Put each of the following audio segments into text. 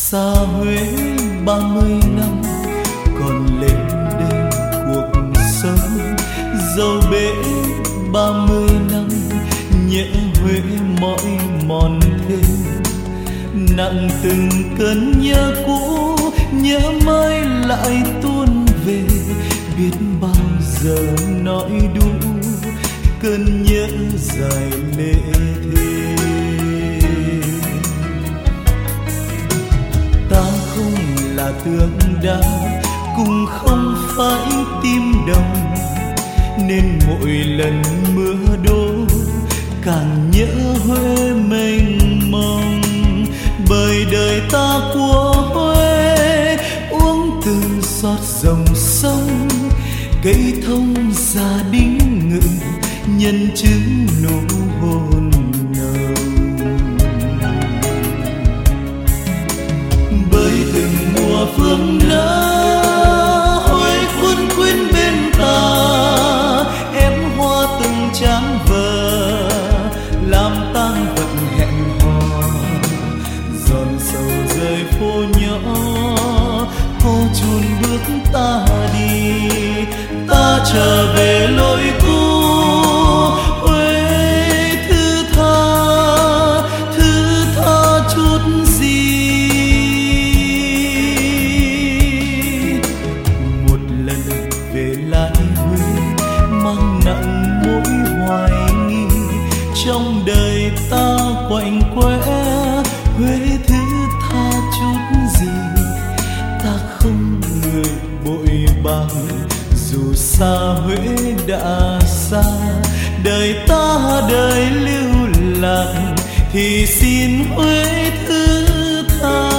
Xa Huế 30 năm còn lênh đênh cuộc sống, dâu bể 30 năm nhớ Huế mỏi mòn thêm, nặng từng cơn nhớ cũ, nhớ mới lại tuôn về, biết bao giờ nói đủ cơn nhớ dài lệ thề. Ta không là tượng đá, cũng không phải tim đồng, nên mỗi lần mưa đổ càng nhớ Huế mênh mông. Bởi đời ta của Huế uống từng giọt dòng sông, cây thông gia đình ngự nhân chứng nụ hôn nồng. Bởi từng mùa phương nở Huế quân quyến bên ta, em hoa từng tráng vờ làm tan vật hẹn hò. Giòn sầu rơi phố nhỏ cô chùn bước ta đi, ta trở về lối cũ. Huế thứ tha chút gì. Một lần về lại Huế mang nặng mỗi hoài nghi, trong đời ta quạnh quẽ Huế thứ tha chút gì. Ta không người bội bạc dù xa Huế đã xa, đời ta đời lưu lạc thì xin Huế thứ tha.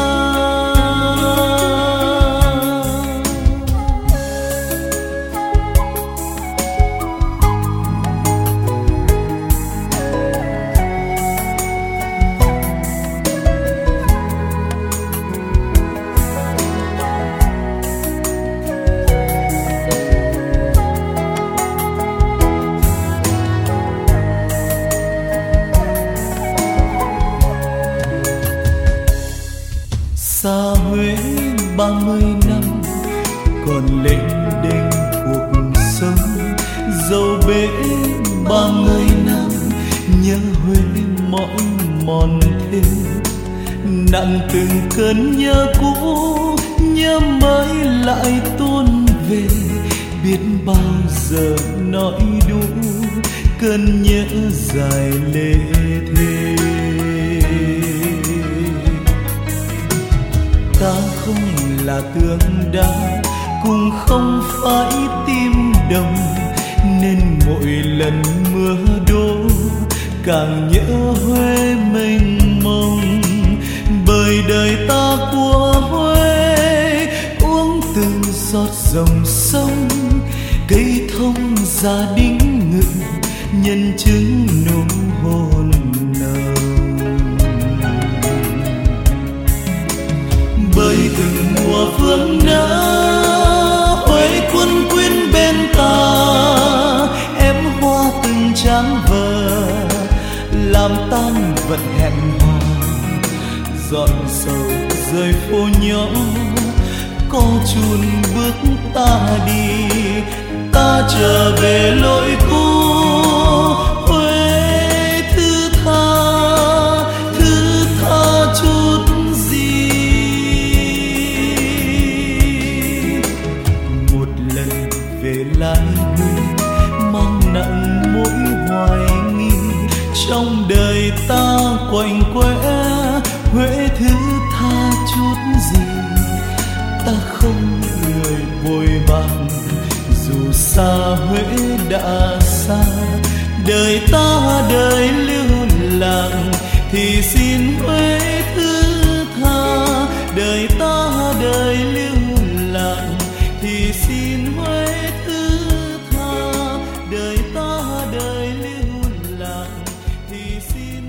Xa Huế 30 năm còn lênh đênh cuộc sống, dâu bể 30 năm nhớ Huế mỏi mòn thêm, nặng từng cơn nhớ cũ, nhớ mới lại tuôn về, biết bao giờ nói đủ cơn nhớ dài lệ thề. Ta không là tượng đá, cũng không phải tim đồng, nên mỗi lần mưa đổ càng nhớ Huế mênh mông. Bởi đời ta của Huế uống từng giọt dòng sông, cây thông gia đình ngự nhân chứng nụ hôn nồng. Bởi từng mùa phương nở Huế quân quyến bên ta, em hoa từng tráng vờ làm tan vật hẹn hò. Giọt sầu rơi phố nhỏ có chùn bước ta đi, ta trở về lối cũ. Huế thứ tha chút gì. Một lần về lại Huế mang nặng mỗi hoài nghi, trong đời ta quạnh quẽ Huế thứ tha chút gì. Ta không người bồi bàn dù xa Huế đã xa, đời ta đời lưu lạc thì xin Huế thứ tha. Đời ta đời lưu lạc thì xin Huế thứ tha. Đời ta đời lưu lạc thì xin